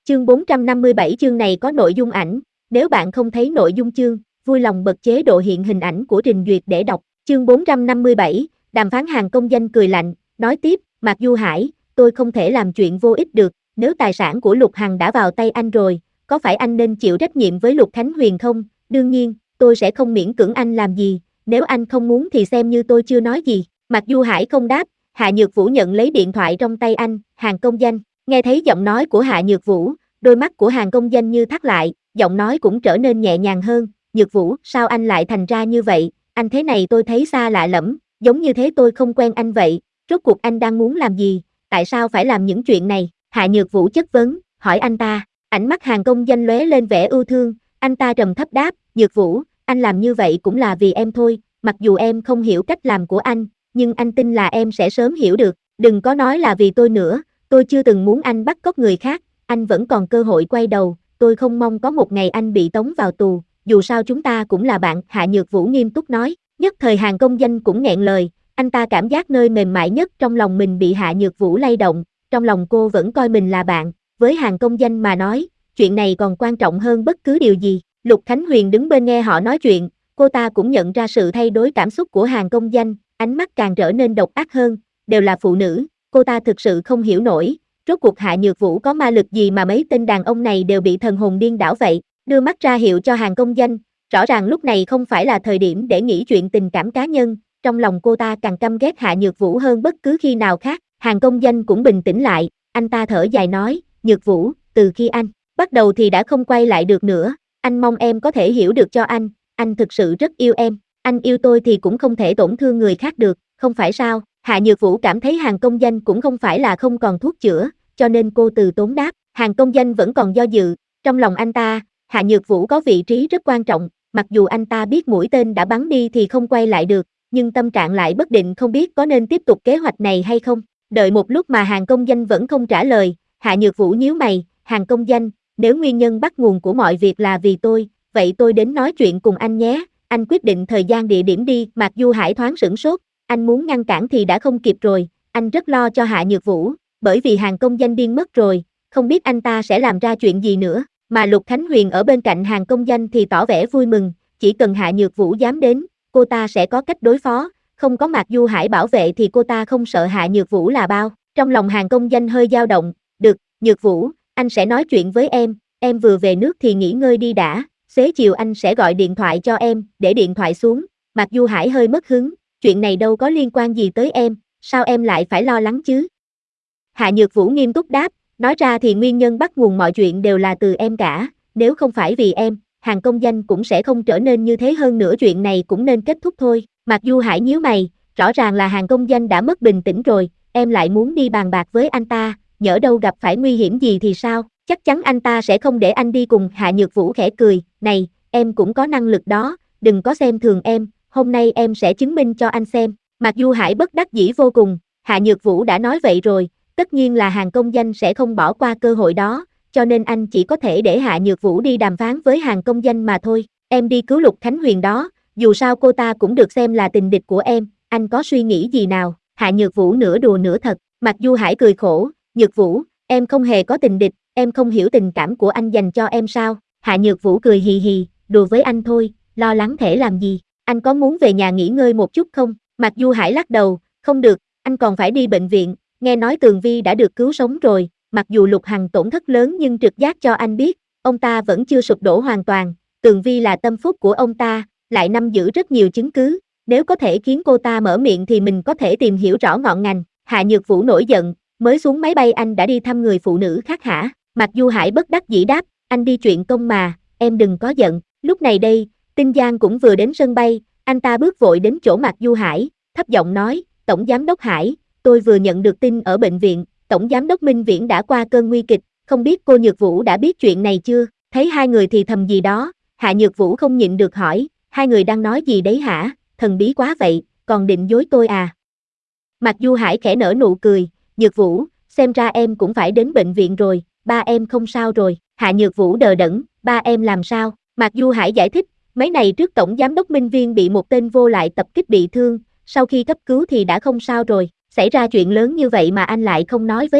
Chương 457 chương này có nội dung ảnh, nếu bạn không thấy nội dung chương, vui lòng bật chế độ hiện hình ảnh của trình duyệt để đọc. Chương 457, đàm phán hàng công danh cười lạnh, nói tiếp, Mạc Du Hải, tôi không thể làm chuyện vô ích được, nếu tài sản của Lục Hằng đã vào tay anh rồi, có phải anh nên chịu trách nhiệm với Lục Khánh Huyền không? Đương nhiên, tôi sẽ không miễn cưỡng anh làm gì, nếu anh không muốn thì xem như tôi chưa nói gì. Mạc Du Hải không đáp, Hạ Nhược Vũ nhận lấy điện thoại trong tay anh, hàng công danh, nghe thấy giọng nói của Hạ Nhược Vũ, đôi mắt của hàng công danh như thắt lại, giọng nói cũng trở nên nhẹ nhàng hơn, Nhược Vũ, sao anh lại thành ra như vậy, anh thế này tôi thấy xa lạ lẫm, giống như thế tôi không quen anh vậy, rốt cuộc anh đang muốn làm gì, tại sao phải làm những chuyện này, Hạ Nhược Vũ chất vấn, hỏi anh ta, ánh mắt hàng công danh lóe lên vẻ ưu thương, anh ta trầm thấp đáp, Nhược Vũ, anh làm như vậy cũng là vì em thôi, mặc dù em không hiểu cách làm của anh, nhưng anh tin là em sẽ sớm hiểu được, đừng có nói là vì tôi nữa, tôi chưa từng muốn anh bắt cóc người khác, anh vẫn còn cơ hội quay đầu, tôi không mong có một ngày anh bị tống vào tù, dù sao chúng ta cũng là bạn, Hạ Nhược Vũ nghiêm túc nói, nhất thời hàng công danh cũng nghẹn lời, anh ta cảm giác nơi mềm mại nhất trong lòng mình bị Hạ Nhược Vũ lay động, trong lòng cô vẫn coi mình là bạn, với hàng công danh mà nói, chuyện này còn quan trọng hơn bất cứ điều gì, Lục Khánh Huyền đứng bên nghe họ nói chuyện, cô ta cũng nhận ra sự thay đổi cảm xúc của hàng công danh, ánh mắt càng trở nên độc ác hơn, đều là phụ nữ, cô ta thực sự không hiểu nổi, rốt cuộc Hạ Nhược Vũ có ma lực gì mà mấy tên đàn ông này đều bị thần hồn điên đảo vậy, đưa mắt ra hiệu cho hàng công danh, rõ ràng lúc này không phải là thời điểm để nghĩ chuyện tình cảm cá nhân, trong lòng cô ta càng căm ghét Hạ Nhược Vũ hơn bất cứ khi nào khác, hàng công danh cũng bình tĩnh lại, anh ta thở dài nói, Nhược Vũ, từ khi anh bắt đầu thì đã không quay lại được nữa, anh mong em có thể hiểu được cho anh thực sự rất yêu em, anh yêu tôi thì cũng không thể tổn thương người khác được, không phải sao? Hạ Nhược Vũ cảm thấy hàng công danh cũng không phải là không còn thuốc chữa, cho nên cô từ tốn đáp, hàng công danh vẫn còn do dự, trong lòng anh ta, Hạ Nhược Vũ có vị trí rất quan trọng, mặc dù anh ta biết mũi tên đã bắn đi thì không quay lại được, nhưng tâm trạng lại bất định không biết có nên tiếp tục kế hoạch này hay không, đợi một lúc mà hàng công danh vẫn không trả lời, Hạ Nhược Vũ nhíu mày, hàng công danh, nếu nguyên nhân bắt nguồn của mọi việc là vì tôi, vậy tôi đến nói chuyện cùng anh nhé, anh quyết định thời gian địa điểm đi, Mạc Du Hải thoáng sửng sốt, anh muốn ngăn cản thì đã không kịp rồi, anh rất lo cho Hạ Nhược Vũ, bởi vì hàng công danh điên mất rồi, không biết anh ta sẽ làm ra chuyện gì nữa, mà Lục Khánh Huyền ở bên cạnh hàng công danh thì tỏ vẻ vui mừng, chỉ cần Hạ Nhược Vũ dám đến, cô ta sẽ có cách đối phó, không có Mạc Du Hải bảo vệ thì cô ta không sợ Hạ Nhược Vũ là bao, trong lòng hàng công danh hơi dao động, được, Nhược Vũ, anh sẽ nói chuyện với em vừa về nước thì nghỉ ngơi đi đã, xế chiều anh sẽ gọi điện thoại cho em, để điện thoại xuống, Mạc Du Hải hơi mất hứng, chuyện này đâu có liên quan gì tới em, sao em lại phải lo lắng chứ? Hạ Nhược Vũ nghiêm túc đáp, nói ra thì nguyên nhân bắt nguồn mọi chuyện đều là từ em cả, nếu không phải vì em, hàng công danh cũng sẽ không trở nên như thế hơn nữa chuyện này cũng nên kết thúc thôi, Mạc Du Hải nhíu mày, rõ ràng là hàng công danh đã mất bình tĩnh rồi, em lại muốn đi bàn bạc với anh ta, nhỡ đâu gặp phải nguy hiểm gì thì sao, chắc chắn anh ta sẽ không để anh đi cùng, Hạ Nhược Vũ khẽ cười, này, em cũng có năng lực đó, đừng có xem thường em, hôm nay em sẽ chứng minh cho anh xem, Mạc Du Hải bất đắc dĩ vô cùng, Hạ Nhược Vũ đã nói vậy rồi, tất nhiên là hàng công danh sẽ không bỏ qua cơ hội đó, cho nên anh chỉ có thể để Hạ Nhược Vũ đi đàm phán với hàng công danh mà thôi, em đi cứu Lục Khánh Huyền đó, dù sao cô ta cũng được xem là tình địch của em, anh có suy nghĩ gì nào, Hạ Nhược Vũ nửa đùa nửa thật, Mạc Du Hải cười khổ, Nhược Vũ, em không hề có tình địch, em không hiểu tình cảm của anh dành cho em sao, Hạ Nhược Vũ cười hì hì, đùa với anh thôi, lo lắng thể làm gì, anh có muốn về nhà nghỉ ngơi một chút không, Mạc Du Hải lắc đầu, không được, anh còn phải đi bệnh viện, nghe nói Tường Vi đã được cứu sống rồi, mặc dù Lục Hằng tổn thất lớn nhưng trực giác cho anh biết, ông ta vẫn chưa sụp đổ hoàn toàn, Tường Vi là tâm phúc của ông ta, lại nắm giữ rất nhiều chứng cứ, nếu có thể khiến cô ta mở miệng thì mình có thể tìm hiểu rõ ngọn ngành, Hạ Nhược Vũ nổi giận, mới xuống máy bay anh đã đi thăm người phụ nữ khác hả, Mạc Du Hải bất đắc dĩ đáp, anh đi chuyện công mà, em đừng có giận, lúc này đây, Tinh Giang cũng vừa đến sân bay, anh ta bước vội đến chỗ Mạc Du Hải, thấp giọng nói, Tổng Giám đốc Hải, tôi vừa nhận được tin ở bệnh viện, Tổng Giám đốc Minh Viễn đã qua cơn nguy kịch, không biết cô Nhược Vũ đã biết chuyện này chưa, thấy hai người thì thầm gì đó, Hạ Nhược Vũ không nhịn được hỏi, hai người đang nói gì đấy hả, thần bí quá vậy, còn định dối tôi à? Mạc Du Hải khẽ nở nụ cười, Nhược Vũ, xem ra em cũng phải đến bệnh viện rồi, ba em không sao rồi, Hạ Nhược Vũ đờ đẫn, ba em làm sao, Mạc Du Hải giải thích, mấy ngày trước Tổng Giám đốc Minh Viên bị một tên vô lại tập kích bị thương, sau khi cấp cứu thì đã không sao rồi, xảy ra chuyện lớn như vậy mà anh lại không nói với em,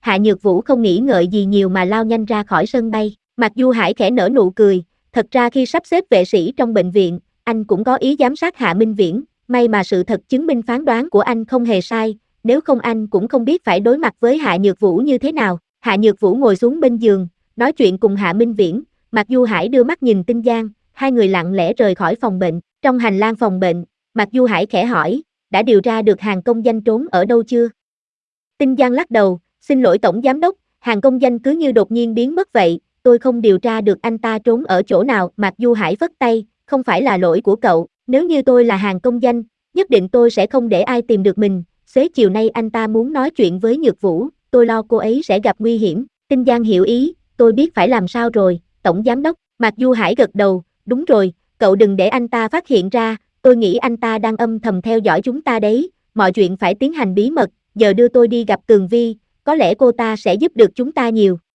Hạ Nhược Vũ không nghĩ ngợi gì nhiều mà lao nhanh ra khỏi sân bay. Mạc Du Hải khẽ nở nụ cười, thật ra khi sắp xếp vệ sĩ trong bệnh viện, anh cũng có ý giám sát Hạ Minh Viễn, may mà sự thật chứng minh phán đoán của anh không hề sai, nếu không anh cũng không biết phải đối mặt với Hạ Nhược Vũ như thế nào. Hạ Nhược Vũ ngồi xuống bên giường, nói chuyện cùng Hạ Minh Viễn, Mạc Du Hải đưa mắt nhìn Tinh Giang, hai người lặng lẽ rời khỏi phòng bệnh. Trong hành lang phòng bệnh, Mạc Du Hải khẽ hỏi, đã điều tra được hàng công danh trốn ở đâu chưa? Tinh Giang lắc đầu, xin lỗi tổng giám đốc, hàng công danh cứ như đột nhiên biến mất vậy, tôi không điều tra được anh ta trốn ở chỗ nào. Mạc Du Hải phất tay, không phải là lỗi của cậu, nếu như tôi là hàng công danh, nhất định tôi sẽ không để ai tìm được mình. Xế chiều nay anh ta muốn nói chuyện với Nhược Vũ, tôi lo cô ấy sẽ gặp nguy hiểm. Tinh Giang hiểu ý, tôi biết phải làm sao rồi, tổng giám đốc. Mạc Du Hải gật đầu, đúng rồi, cậu đừng để anh ta phát hiện ra, tôi nghĩ anh ta đang âm thầm theo dõi chúng ta đấy, mọi chuyện phải tiến hành bí mật, giờ đưa tôi đi gặp Tường Vi, có lẽ cô ta sẽ giúp được chúng ta nhiều.